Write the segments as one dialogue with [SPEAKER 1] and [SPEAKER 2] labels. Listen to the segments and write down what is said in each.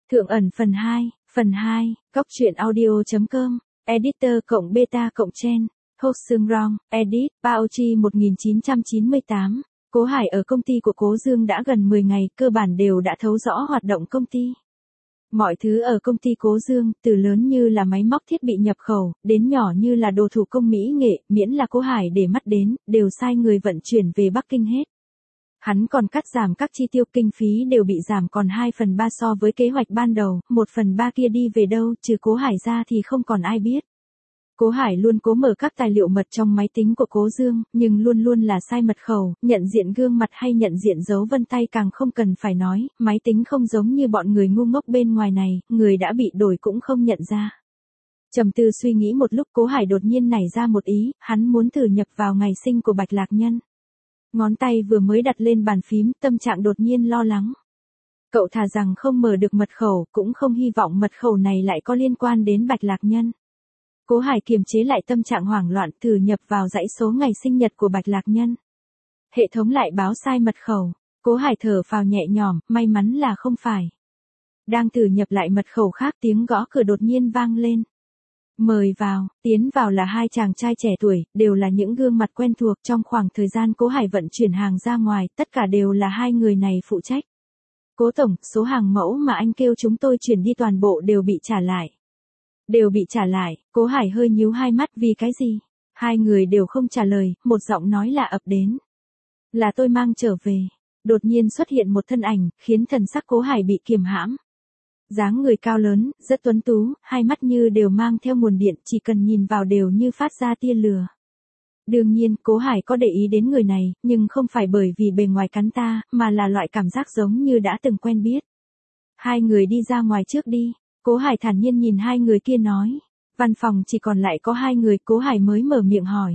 [SPEAKER 1] Thượng ẩn phần 2, Cóc truyện audio.com, Editor / Beta / Chen, Host Sương Rong, Edit, Baochi 1998. Cố Hải ở công ty của Cố Dương đã gần 10 ngày, cơ bản đều đã thấu rõ hoạt động công ty. Mọi thứ ở công ty Cố Dương, từ lớn như là máy móc thiết bị nhập khẩu, đến nhỏ như là đồ thủ công mỹ nghệ, miễn là Cố Hải để mắt đến, đều sai người vận chuyển về Bắc Kinh hết. Hắn còn cắt giảm các chi tiêu, kinh phí đều bị giảm còn 2/3 so với kế hoạch ban đầu, 1/3 kia đi về đâu, trừ Cố Hải ra thì không còn ai biết. Cố Hải luôn cố mở các tài liệu mật trong máy tính của Cố Dương, nhưng luôn luôn là sai mật khẩu, nhận diện gương mặt hay nhận diện dấu vân tay càng không cần phải nói, máy tính không giống như bọn người ngu ngốc bên ngoài này, người đã bị đổi cũng không nhận ra. Trầm tư suy nghĩ một lúc, Cố Hải đột nhiên nảy ra một ý, hắn muốn thử nhập vào ngày sinh của Bạch Lạc Nhân. Ngón tay vừa mới đặt lên bàn phím, tâm trạng đột nhiên lo lắng. Cậu thà rằng không mở được mật khẩu, cũng không hy vọng mật khẩu này lại có liên quan đến Bạch Lạc Nhân. Cố Hải kiềm chế lại tâm trạng hoảng loạn, thử nhập vào dãy số ngày sinh nhật của Bạch Lạc Nhân. Hệ thống lại báo sai mật khẩu. Cố Hải thở phào nhẹ nhõm, may mắn là không phải. Đang thử nhập lại mật khẩu khác, tiếng gõ cửa đột nhiên vang lên. Mời vào. Tiến vào là hai chàng trai trẻ tuổi, đều là những gương mặt quen thuộc. Trong khoảng thời gian Cố Hải vận chuyển hàng ra ngoài, tất cả đều là hai người này phụ trách. Cố tổng, số hàng mẫu mà anh kêu chúng tôi chuyển đi toàn bộ đều bị trả lại. Đều bị trả lại. Cố Hải hơi nhíu hai mắt, vì cái gì? Hai người đều không trả lời, một giọng nói lạ ập đến. Là tôi mang trở về. Đột nhiên xuất hiện một thân ảnh, khiến thần sắc Cố Hải bị kiềm hãm. Dáng người cao lớn, rất tuấn tú, hai mắt như đều mang theo nguồn điện, chỉ cần nhìn vào đều như phát ra tia lửa. Đương nhiên, Cố Hải có để ý đến người này, nhưng không phải bởi vì bề ngoài cắn ta, mà là loại cảm giác giống như đã từng quen biết. Hai người đi ra ngoài trước đi. Cố Hải thản nhiên nhìn hai người kia nói. Văn phòng chỉ còn lại có hai người, Cố Hải mới mở miệng hỏi.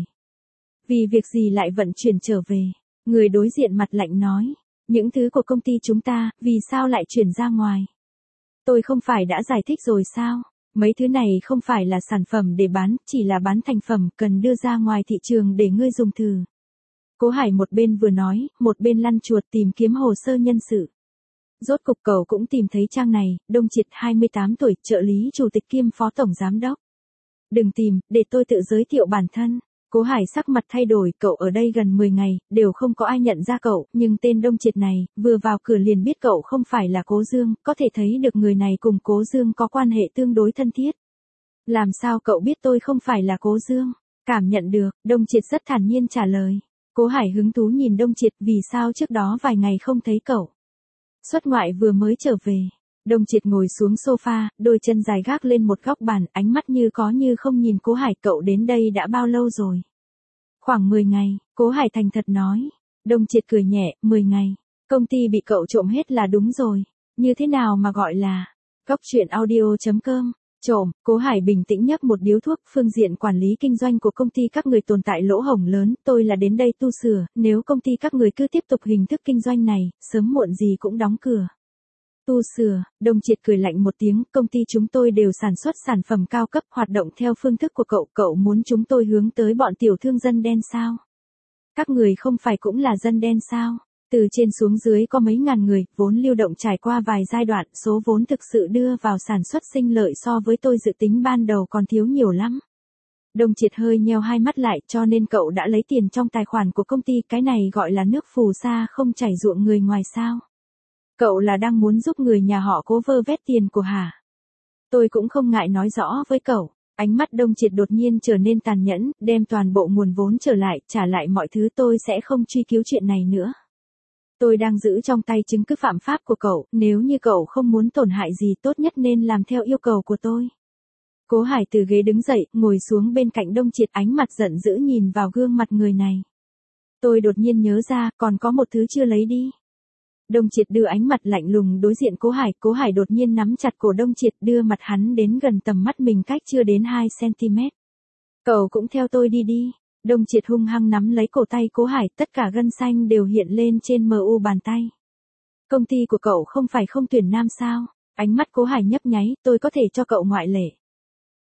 [SPEAKER 1] Vì việc gì lại vận chuyển trở về? Người đối diện mặt lạnh nói. Những thứ của công ty chúng ta, vì sao lại chuyển ra ngoài? Tôi không phải đã giải thích rồi sao? Mấy thứ này không phải là sản phẩm để bán, chỉ là bán thành phẩm, cần đưa ra ngoài thị trường để ngươi dùng thử. Cố Hải một bên vừa nói, một bên lăn chuột tìm kiếm hồ sơ nhân sự. Rốt cục cậu cũng tìm thấy trang này, Đông Triệt 28 tuổi, trợ lý chủ tịch kiêm phó tổng giám đốc. Đừng tìm, để tôi tự giới thiệu bản thân. Cố Hải sắc mặt thay đổi, cậu ở đây gần 10 ngày, đều không có ai nhận ra cậu, nhưng tên Đông Triệt này, vừa vào cửa liền biết cậu không phải là Cố Dương, có thể thấy được người này cùng Cố Dương có quan hệ tương đối thân thiết. Làm sao cậu biết tôi không phải là Cố Dương? Cảm nhận được, Đông Triệt rất thản nhiên trả lời. Cố Hải hứng thú nhìn Đông Triệt, vì sao trước đó vài ngày không thấy cậu? Xuất ngoại vừa mới trở về. Đông Triệt ngồi xuống sofa, đôi chân dài gác lên một góc bàn, ánh mắt như có như không nhìn Cố Hải. Cậu đến đây đã bao lâu rồi? Khoảng 10 ngày, Cố Hải thành thật nói. Đông Triệt cười nhẹ, 10 ngày. Công ty bị cậu trộm hết là đúng rồi. Như thế nào mà gọi là Cóc truyện audio.com? Trộm. Cố Hải bình tĩnh nhấp một điếu thuốc. Phương diện quản lý kinh doanh của công ty các người tồn tại lỗ hổng lớn, tôi là đến đây tu sửa, nếu công ty các người cứ tiếp tục hình thức kinh doanh này, sớm muộn gì cũng đóng cửa. Tu sửa. Đông Triệt cười lạnh một tiếng, công ty chúng tôi đều sản xuất sản phẩm cao cấp, hoạt động theo phương thức của cậu muốn chúng tôi hướng tới bọn tiểu thương dân đen sao? Các người không phải cũng là dân đen sao? Từ trên xuống dưới có mấy ngàn người, vốn lưu động trải qua vài giai đoạn, số vốn thực sự đưa vào sản xuất sinh lợi so với tôi dự tính ban đầu còn thiếu nhiều lắm. Đông Triệt hơi nheo hai mắt lại, cho nên cậu đã lấy tiền trong tài khoản của công ty, cái này gọi là nước phù sa không chảy ruộng người ngoài sao? Cậu là đang muốn giúp người nhà họ Cố vơ vét tiền của hả? Tôi cũng không ngại nói rõ với cậu. Ánh mắt Đông Triệt đột nhiên trở nên tàn nhẫn, đem toàn bộ nguồn vốn trở lại, trả lại mọi thứ, tôi sẽ không truy cứu chuyện này nữa. Tôi đang giữ trong tay chứng cứ phạm pháp của cậu, nếu như cậu không muốn tổn hại gì tốt nhất nên làm theo yêu cầu của tôi. Cố Hải từ ghế đứng dậy, ngồi xuống bên cạnh Đông Triệt, ánh mặt giận dữ nhìn vào gương mặt người này. Tôi đột nhiên nhớ ra, còn có một thứ chưa lấy đi. Đông Triệt đưa ánh mặt lạnh lùng đối diện Cố Hải đột nhiên nắm chặt cổ Đông Triệt, đưa mặt hắn đến gần tầm mắt mình cách chưa đến 2 cm. Cậu cũng theo tôi đi đi. Đông Triệt hung hăng nắm lấy cổ tay Cố Hải, tất cả gân xanh đều hiện lên trên mu bàn tay. Công ty của cậu không phải không tuyển nam sao? Ánh mắt Cố Hải nhấp nháy, tôi có thể cho cậu ngoại lệ.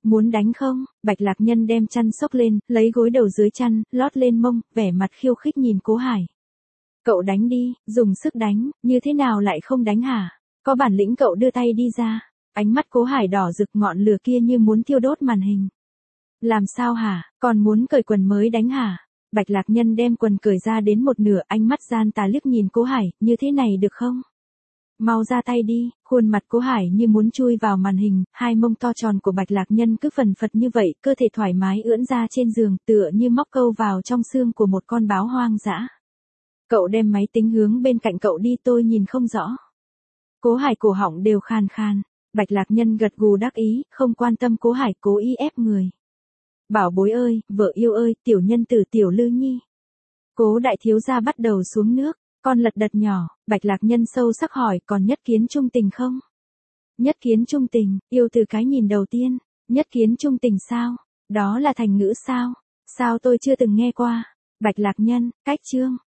[SPEAKER 1] Muốn đánh không? Bạch Lạc Nhân đem chăn xốc lên, lấy gối đầu dưới chăn, lót lên mông, vẻ mặt khiêu khích nhìn Cố Hải. Cậu đánh đi, dùng sức đánh, như thế nào lại không đánh hả? Có bản lĩnh cậu đưa tay đi ra. Ánh mắt Cố Hải đỏ rực, ngọn lửa kia như muốn thiêu đốt màn hình. Làm sao hả, còn muốn cởi quần mới đánh hả? Bạch Lạc Nhân đem quần cởi ra đến một nửa, ánh mắt gian tà liếc nhìn Cố Hải, như thế này được không? Mau ra tay đi, khuôn mặt Cố Hải như muốn chui vào màn hình, hai mông to tròn của Bạch Lạc Nhân cứ phần phật như vậy, cơ thể thoải mái ưỡn ra trên giường, tựa như móc câu vào trong xương của một con báo hoang dã. Cậu đem máy tính hướng bên cạnh cậu đi, tôi nhìn không rõ. Cố Hải cổ họng đều khàn khàn. Bạch Lạc Nhân gật gù đắc ý, không quan tâm Cố Hải cố ý ép người. Bảo bối ơi, vợ yêu ơi, tiểu nhân tử Tiểu Lư Nhi. Cố đại thiếu gia bắt đầu xuống nước, con lật đật nhỏ, Bạch Lạc Nhân sâu sắc hỏi, còn nhất kiến trung tình không? Nhất kiến trung tình, yêu từ cái nhìn đầu tiên, nhất kiến trung tình sao? Đó là thành ngữ sao? Sao tôi chưa từng nghe qua? Bạch Lạc Nhân, cách chương.